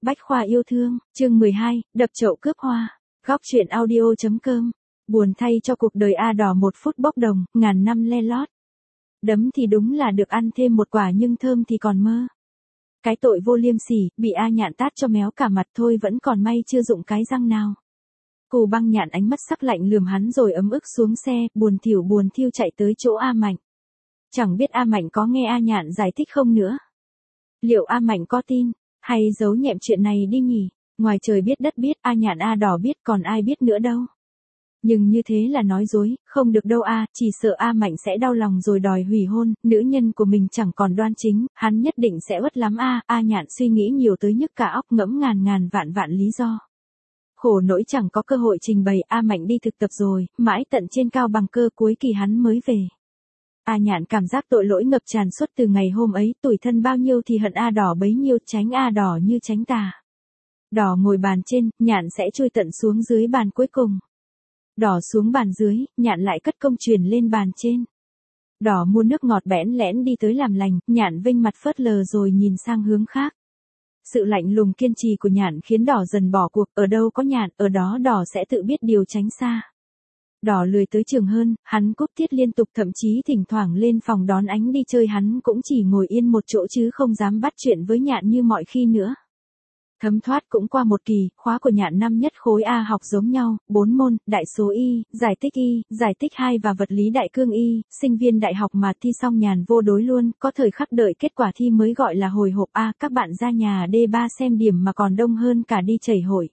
Bách khoa yêu thương, chương 12, đập chậu cướp hoa. Góc truyện audio.com. Buồn thay cho cuộc đời A Đỏ 1 phút bốc đồng, ngàn năm le lót. Đấm thì đúng là được ăn thêm một quả nhưng thơm thì còn mơ. Cái tội vô liêm sỉ, bị A Nhạn tát cho méo cả mặt thôi vẫn còn may chưa dụng cái răng nào. Cù Băng Nhạn ánh mắt sắc lạnh lườm hắn rồi ấm ức xuống xe, buồn thiu chạy tới chỗ A Mạnh. Chẳng biết A Mạnh có nghe A Nhạn giải thích không nữa. Liệu A Mạnh có tin, hay giấu nhẹm chuyện này đi nhỉ? Ngoài trời biết đất biết, A Nhạn A Đỏ biết còn ai biết nữa đâu. Nhưng như thế là nói dối, không được đâu a, chỉ sợ A Mạnh sẽ đau lòng rồi đòi hủy hôn, nữ nhân của mình chẳng còn đoan chính, hắn nhất định sẽ uất lắm a. A Nhạn suy nghĩ nhiều tới nhức cả óc, ngẫm ngàn vạn lý do. Khổ nỗi chẳng có cơ hội trình bày. A Mạnh đi thực tập rồi, mãi tận trên cao bằng cơ cuối kỳ hắn mới về. A Nhạn cảm giác tội lỗi ngập tràn suốt từ ngày hôm ấy, tủi thân bao nhiêu thì hận A Đỏ bấy nhiêu, tránh A Đỏ như tránh tà. Đỏ ngồi bàn trên, Nhạn sẽ chui tận xuống dưới bàn cuối cùng. Đỏ xuống bàn dưới, Nhạn lại cất công truyền lên bàn trên. Đỏ mua nước ngọt bẽn lẽn đi tới làm lành, Nhạn vênh mặt phớt lờ rồi nhìn sang hướng khác. Sự lạnh lùng kiên trì của Nhạn khiến Đỏ dần bỏ cuộc, ở đâu có Nhạn, ở đó Đỏ sẽ tự biết điều tránh xa. Đỏ lười tới trường hơn, hắn cúp tiết liên tục, thậm chí thỉnh thoảng lên phòng đón Ánh đi chơi hắn cũng chỉ ngồi yên một chỗ chứ không dám bắt chuyện với Nhạn như mọi khi nữa. Thấm thoát cũng qua một kỳ, khóa của Nhạn năm nhất khối A học giống nhau, 4 môn, đại số Y, giải tích 2 và vật lý đại cương Y, sinh viên đại học mà thi xong nhàn vô đối luôn, có thời khắc đợi kết quả thi mới gọi là hồi hộp A, các bạn ra nhà D3 xem điểm mà còn đông hơn cả đi chảy hội.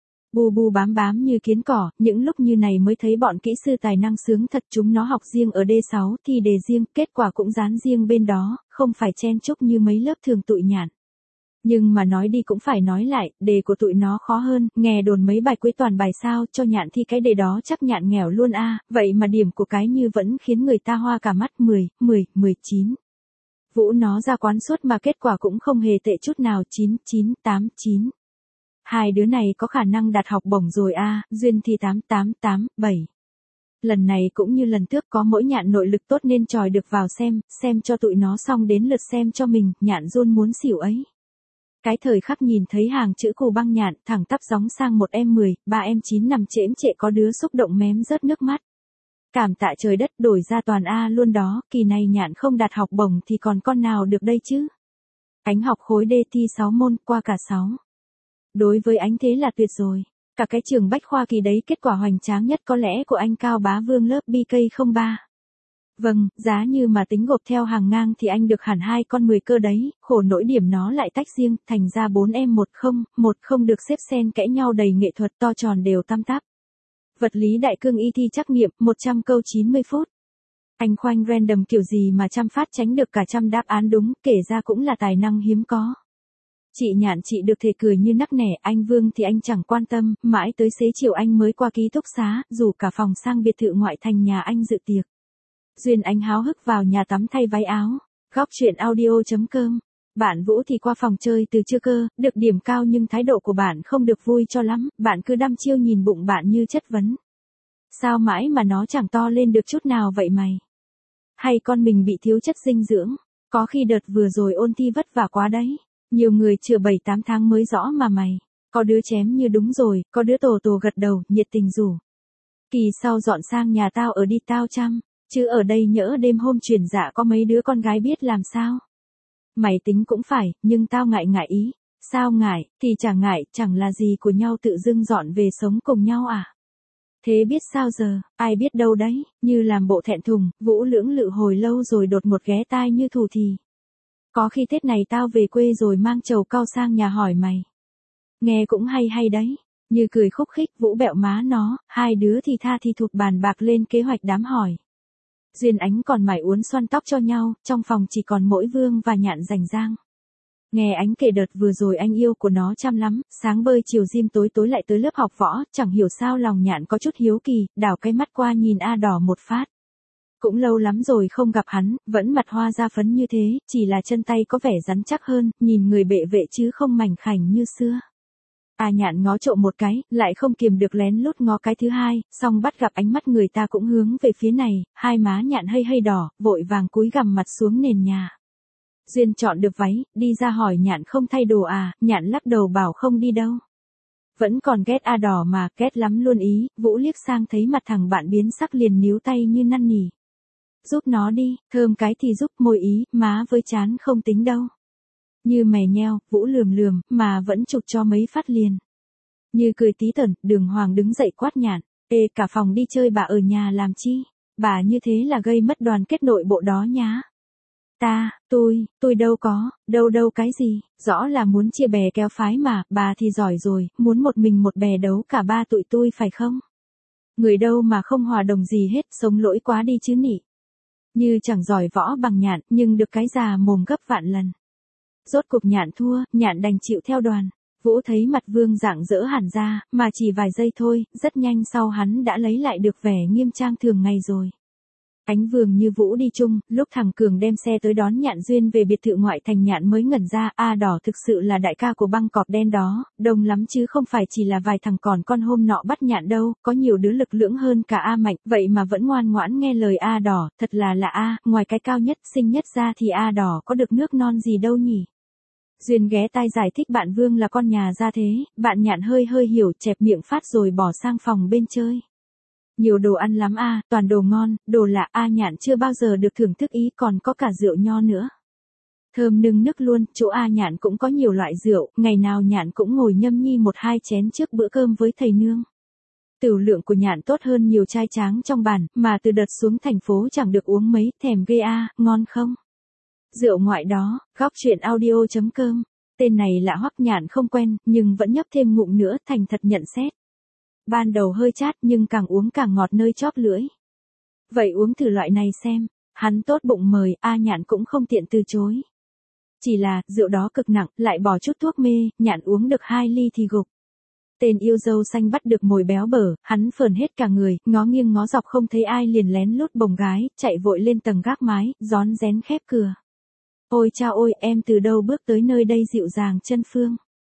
Bu bám như kiến cỏ, những lúc như này mới thấy bọn kỹ sư tài năng sướng thật, chúng nó học riêng ở D6, thi đề riêng, kết quả cũng dán riêng bên đó, không phải chen chúc như mấy lớp thường tụi Nhạn. Nhưng mà nói đi cũng phải nói lại, đề của tụi nó khó hơn, nghe đồn mấy bài cuối toàn bài sao, cho Nhạn thi cái đề đó chắc Nhạn nghèo luôn a, vậy mà điểm của cái như vẫn khiến người ta hoa cả mắt. 10, 19. Vũ nó ra quán suốt mà kết quả cũng không hề tệ chút nào. 9, 9. Hai đứa này có khả năng đạt học bổng rồi a, duyên thì 8, 7. Lần này cũng như lần trước có mỗi Nhạn nội lực tốt nên chòi được vào xem cho tụi nó xong đến lượt xem cho mình, Nhạn run muốn xỉu ấy. Cái thời khắc nhìn thấy hàng chữ Cù Băng Nhạn thẳng tắp gióng sang một em 10, 3 em 9 nằm chễm chệ có đứa xúc động mém rớt nước mắt. Cảm tạ trời đất đổi ra toàn A luôn đó, kỳ này Nhạn không đạt học bổng thì còn con nào được đây chứ. Ánh học khối D thi 6 môn, qua cả 6. Đối với Ánh thế là tuyệt rồi. Cả cái trường Bách khoa kỳ đấy kết quả hoành tráng nhất có lẽ của anh Cao Bá Vương lớp BK03. Vâng, giá như mà tính gộp theo hàng ngang thì anh được hẳn 2 con 10 cơ đấy, khổ nỗi điểm nó lại tách riêng, thành ra 4 em 10, được xếp xen kẽ nhau đầy nghệ thuật to tròn đều tăm tắp. Vật lý đại cương Y thi trắc nghiệm, 100 câu 90 phút. Anh khoanh random kiểu gì mà chăm phát tránh được cả trăm đáp án đúng, kể ra cũng là tài năng hiếm có. Chị Nhạn chị được thể cười như nắc nẻ, anh Vương thì anh chẳng quan tâm, mãi tới xế chiều anh mới qua ký túc xá, rủ cả phòng sang biệt thự ngoại thành nhà anh dự tiệc. Duyên Ánh háo hức vào nhà tắm thay váy áo. Góc truyện audio.com. Bạn Vũ thì qua phòng chơi từ trưa cơ, được điểm cao nhưng thái độ của bạn không được vui cho lắm, bạn cứ đăm chiêu nhìn bụng bạn như chất vấn. Sao mãi mà nó chẳng to lên được chút nào vậy mày? Hay con mình bị thiếu chất dinh dưỡng? Có khi đợt vừa rồi ôn thi vất vả quá đấy. Nhiều người chữa 7-8 tháng mới rõ mà mày. Có đứa chém như đúng rồi, có đứa tổ gật đầu, nhiệt tình rủ. Kỳ sau dọn sang nhà tao ở đi tao chăm. Chứ ở đây nhỡ đêm hôm chuyển dạ có mấy đứa con gái biết làm sao. Mày tính cũng phải, nhưng tao ngại ý. Sao ngại, thì chẳng ngại, chẳng là gì của nhau tự dưng dọn về sống cùng nhau à. Thế biết sao giờ, ai biết đâu đấy, như làm bộ thẹn thùng, Vũ lưỡng lự hồi lâu rồi đột ngột ghé tai như thủ thì. Có khi Tết này tao về quê rồi mang trầu cau sang nhà hỏi mày. Nghe cũng hay đấy. Như cười khúc khích, Vũ bẹo má nó, hai đứa thì tha thì thụt bàn bạc lên kế hoạch đám hỏi. Duyên Ánh còn mải uốn xoăn tóc cho nhau, trong phòng chỉ còn mỗi Vương và Nhạn rảnh rang. Nghe Ánh kể đợt vừa rồi anh yêu của nó chăm lắm, sáng bơi chiều gym tối lại tới lớp học võ, chẳng hiểu sao lòng Nhạn có chút hiếu kỳ, đảo cái mắt qua nhìn A Đỏ một phát. Cũng lâu lắm rồi không gặp hắn, vẫn mặt hoa da phấn như thế, chỉ là chân tay có vẻ rắn chắc hơn, nhìn người bệ vệ chứ không mảnh khảnh như xưa. A Nhạn ngó trộm một cái, lại không kiềm được lén lút ngó cái thứ hai, xong bắt gặp ánh mắt người ta cũng hướng về phía này, hai má Nhạn hơi đỏ, vội vàng cúi gằm mặt xuống nền nhà. Duyên chọn được váy, đi ra hỏi Nhạn không thay đồ à, Nhạn lắc đầu bảo không đi đâu. Vẫn còn ghét A Đỏ mà, ghét lắm luôn ý, Vũ liếc sang thấy mặt thằng bạn biến sắc liền níu tay như năn nỉ. Giúp nó đi, thơm cái thì giúp, môi ý, má với chán không tính đâu. Như mè nheo, Vũ lườm lườm, mà vẫn chụp cho mấy phát liền. Như cười tí tởn, Đường Hoàng đứng dậy quát Nhạn, ê cả phòng đi chơi bà ở nhà làm chi, bà như thế là gây mất đoàn kết nội bộ đó nhá. Tôi đâu có, đâu cái gì, rõ là muốn chia bè kéo phái mà, bà thì giỏi rồi, muốn một mình một bè đấu cả ba tụi tôi phải không? Người đâu mà không hòa đồng gì hết, sống lỗi quá đi chứ nị. Như chẳng giỏi võ bằng Nhạn, nhưng được cái già mồm gấp vạn lần. Rốt cuộc Nhạn thua, Nhạn đành chịu theo đoàn. Vũ thấy mặt Vương rạng rỡ hẳn ra, mà chỉ vài giây thôi, rất nhanh sau hắn đã lấy lại được vẻ nghiêm trang thường ngày rồi. Ánh Vương như Vũ đi chung, lúc thằng Cường đem xe tới đón Nhạn Duyên về biệt thự ngoại thành Nhạn mới ngẩn ra, A Đỏ thực sự là đại ca của băng cọp đen đó, đông lắm chứ không phải chỉ là vài thằng còn con hôm nọ bắt Nhạn đâu, có nhiều đứa lực lưỡng hơn cả A Mạnh, vậy mà vẫn ngoan ngoãn nghe lời A Đỏ, thật là lạ A, ngoài cái cao nhất, xinh nhất ra thì A Đỏ có được nước non gì đâu nhỉ. Duyên ghé tai giải thích bạn Vương là con nhà ra thế, bạn Nhạn hơi hiểu, chẹp miệng phát rồi bỏ sang phòng bên chơi. Nhiều đồ ăn lắm a, toàn đồ ngon, đồ lạ a, Nhạn chưa bao giờ được thưởng thức ý, còn có cả rượu nho nữa. Thơm nưng nức luôn, chỗ A Nhạn cũng có nhiều loại rượu, ngày nào Nhạn cũng ngồi nhâm nhi 1-2 chén trước bữa cơm với thầy nương. Tửu lượng của Nhạn tốt hơn nhiều trai tráng trong bản, mà từ đợt xuống thành phố chẳng được uống mấy, thèm ghê a, ngon không? Rượu ngoại đó, góc chuyện audio.com. Tên này lạ hoắc, Nhạn không quen, nhưng vẫn nhấp thêm ngụm nữa, thành thật nhận xét. Ban đầu hơi chát nhưng càng uống càng ngọt nơi chóp lưỡi. Vậy uống thử loại này xem, hắn tốt bụng mời, A Nhạn cũng không tiện từ chối. Chỉ là, rượu đó cực nặng, lại bỏ chút thuốc mê, Nhạn uống được 2 ly thì gục. Tên yêu dâu xanh bắt được mồi béo bở, hắn phờn hết cả người, ngó nghiêng ngó dọc không thấy ai liền lén lút bồng gái, chạy vội lên tầng gác mái, rón rén khép cửa. Ôi chao ôi, em từ đâu bước tới nơi đây dịu dàng chân phương.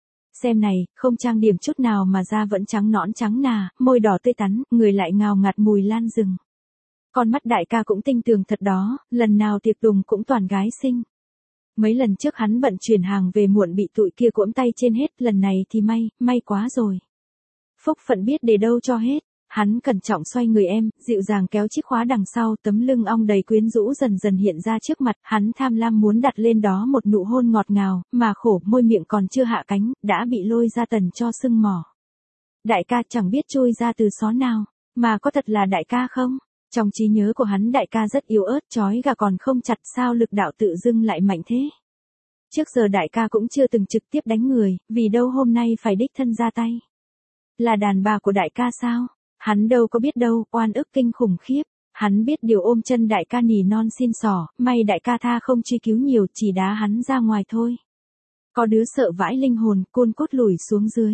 Xem này, không trang điểm chút nào mà da vẫn trắng nõn trắng nà, môi đỏ tươi tắn, người lại ngào ngạt mùi lan rừng. Con mắt đại ca cũng tinh tường thật đó, lần nào tiệc tùng cũng toàn gái xinh. Mấy lần trước hắn bận chuyển hàng về muộn bị tụi kia cuỗm tay trên hết, lần này thì may quá rồi. Phúc phận biết để đâu cho hết. Hắn cẩn trọng xoay người em, dịu dàng kéo chiếc khóa đằng sau, tấm lưng ong đầy quyến rũ dần dần hiện ra trước mặt, hắn tham lam muốn đặt lên đó một nụ hôn ngọt ngào, mà khổ, môi miệng còn chưa hạ cánh, đã bị lôi ra tần cho sưng mỏ. Đại ca chẳng biết chui ra từ xó nào, mà có thật là đại ca không? Trong trí nhớ của hắn đại ca rất yếu ớt, trói gà còn không chặt, sao lực đạo tự dưng lại mạnh thế? Trước giờ đại ca cũng chưa từng trực tiếp đánh người, vì đâu hôm nay phải đích thân ra tay. Là đàn bà của đại ca sao? Hắn đâu có biết đâu, oan ức kinh khủng khiếp. Hắn biết điều ôm chân đại ca nỉ non xin xỏ, may đại ca tha không truy cứu nhiều, chỉ đá hắn ra ngoài thôi. Có đứa sợ vãi linh hồn, côn cốt lùi xuống dưới.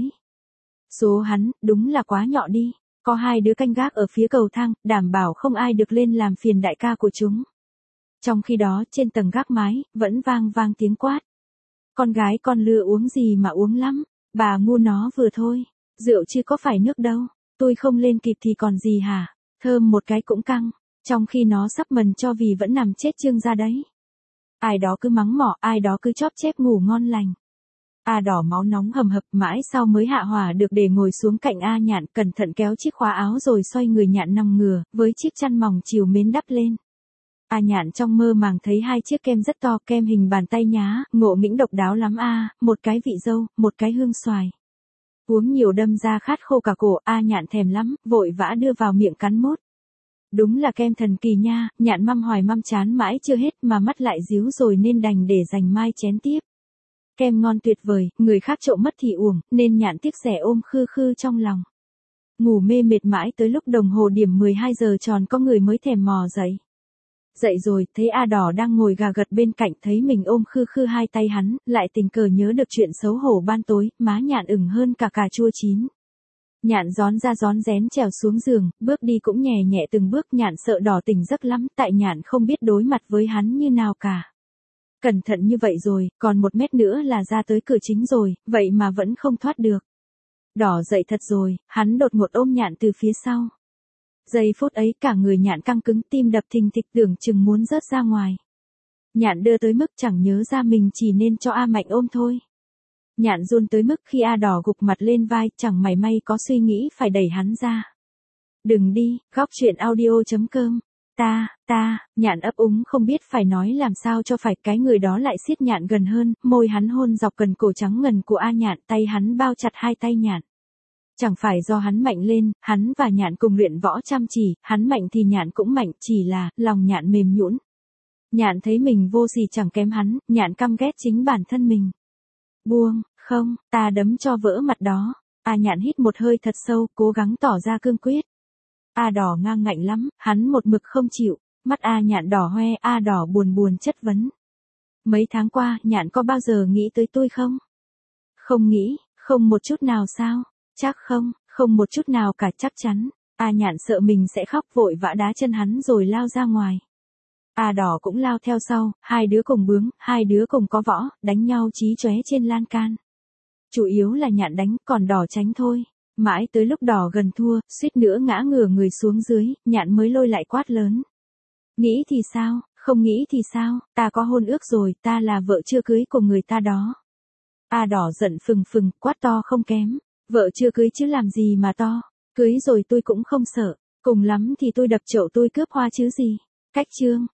Số hắn, đúng là quá nhọ đi. Có 2 đứa canh gác ở phía cầu thang, đảm bảo không ai được lên làm phiền đại ca của chúng. Trong khi đó, trên tầng gác mái, vẫn vang tiếng quát. Con gái con lừa uống gì mà uống lắm, bà ngu nó vừa thôi, rượu chứ có phải nước đâu. Tôi không lên kịp thì còn gì hả? Thơm một cái cũng căng, trong khi nó sắp mần cho vì vẫn nằm chết chương ra đấy. Ai đó cứ mắng mỏ, ai đó cứ chóp chép ngủ ngon lành. A Đỏ máu nóng hầm hập mãi sau mới hạ hỏa được để ngồi xuống cạnh A Nhạn, cẩn thận kéo chiếc khóa áo rồi xoay người Nhạn nằm ngửa, với chiếc chăn mỏng chiều mến đắp lên. A Nhạn trong mơ màng thấy 2 chiếc kem rất to, kem hình bàn tay nhá, ngộ nghĩnh độc đáo lắm a, một cái vị dâu, một cái hương xoài. Uống nhiều đâm ra khát khô cả cổ, A Nhạn thèm lắm, vội vã đưa vào miệng cắn mốt. Đúng là kem thần kỳ nha, Nhạn măm hoài măm chán mãi chưa hết mà mắt lại díu rồi nên đành để dành mai chén tiếp. Kem ngon tuyệt vời, người khác trộm mất thì uổng, nên Nhạn tiếc rẻ ôm khư khư trong lòng. Ngủ mê mệt mãi tới lúc đồng hồ điểm 12 giờ tròn có người mới thèm mò dậy. Dậy rồi, thấy A Đỏ đang ngồi gà gật bên cạnh, thấy mình ôm khư khư 2 tay hắn, lại tình cờ nhớ được chuyện xấu hổ ban tối, má Nhạn ửng hơn cả cà chua chín. Nhạn rón ra rón rén trèo xuống giường, bước đi cũng nhẹ nhẹ từng bước, Nhạn sợ Đỏ tỉnh giấc lắm, tại Nhạn không biết đối mặt với hắn như nào cả. Cẩn thận như vậy rồi, còn 1 mét nữa là ra tới cửa chính rồi, vậy mà vẫn không thoát được. Đỏ dậy thật rồi, hắn đột ngột ôm Nhạn từ phía sau. Giây phút ấy cả người Nhạn căng cứng, tim đập thình thịch tưởng chừng muốn rớt ra ngoài. Nhạn đưa tới mức chẳng nhớ ra mình chỉ nên cho A Mạnh ôm thôi. Nhạn run tới mức khi A Đỏ gục mặt lên vai, chẳng mảy may có suy nghĩ phải đẩy hắn ra. Đừng đi, góc chuyện audio.com. Nhạn ấp úng không biết phải nói làm sao cho phải, cái người đó lại siết Nhạn gần hơn, môi hắn hôn dọc cần cổ trắng ngần của A Nhạn, tay hắn bao chặt hai tay Nhạn. Chẳng phải do hắn mạnh lên, hắn và Nhạn cùng luyện võ chăm chỉ, hắn mạnh thì Nhạn cũng mạnh, chỉ là, lòng Nhạn mềm nhũn. Nhạn thấy mình vô gì chẳng kém hắn, Nhạn căm ghét chính bản thân mình. Buông, không, ta đấm cho vỡ mặt đó. A Nhạn hít một hơi thật sâu, cố gắng tỏ ra cương quyết. A Đỏ ngang ngạnh lắm, hắn một mực không chịu, mắt A Nhạn đỏ hoe, A Đỏ buồn buồn chất vấn. Mấy tháng qua, Nhạn có bao giờ nghĩ tới tôi không? Không nghĩ, không một chút nào sao? Chắc không, không một chút nào cả, chắc chắn. A Nhạn sợ mình sẽ khóc, vội vã đá chân hắn rồi lao ra ngoài. A Đỏ cũng lao theo sau, hai đứa cùng bướng, hai đứa cùng có võ, đánh nhau chí chóe trên lan can. Chủ yếu là Nhạn đánh, còn Đỏ tránh thôi. Mãi tới lúc Đỏ gần thua, suýt nữa ngã ngửa người xuống dưới, Nhạn mới lôi lại quát lớn. Nghĩ thì sao, không nghĩ thì sao, ta có hôn ước rồi, ta là vợ chưa cưới của người ta đó. A Đỏ giận phừng phừng, quát to không kém. Vợ chưa cưới chứ làm gì mà to, cưới rồi tôi cũng không sợ, cùng lắm thì tôi đập chậu tôi cướp hoa chứ gì. Cách chương.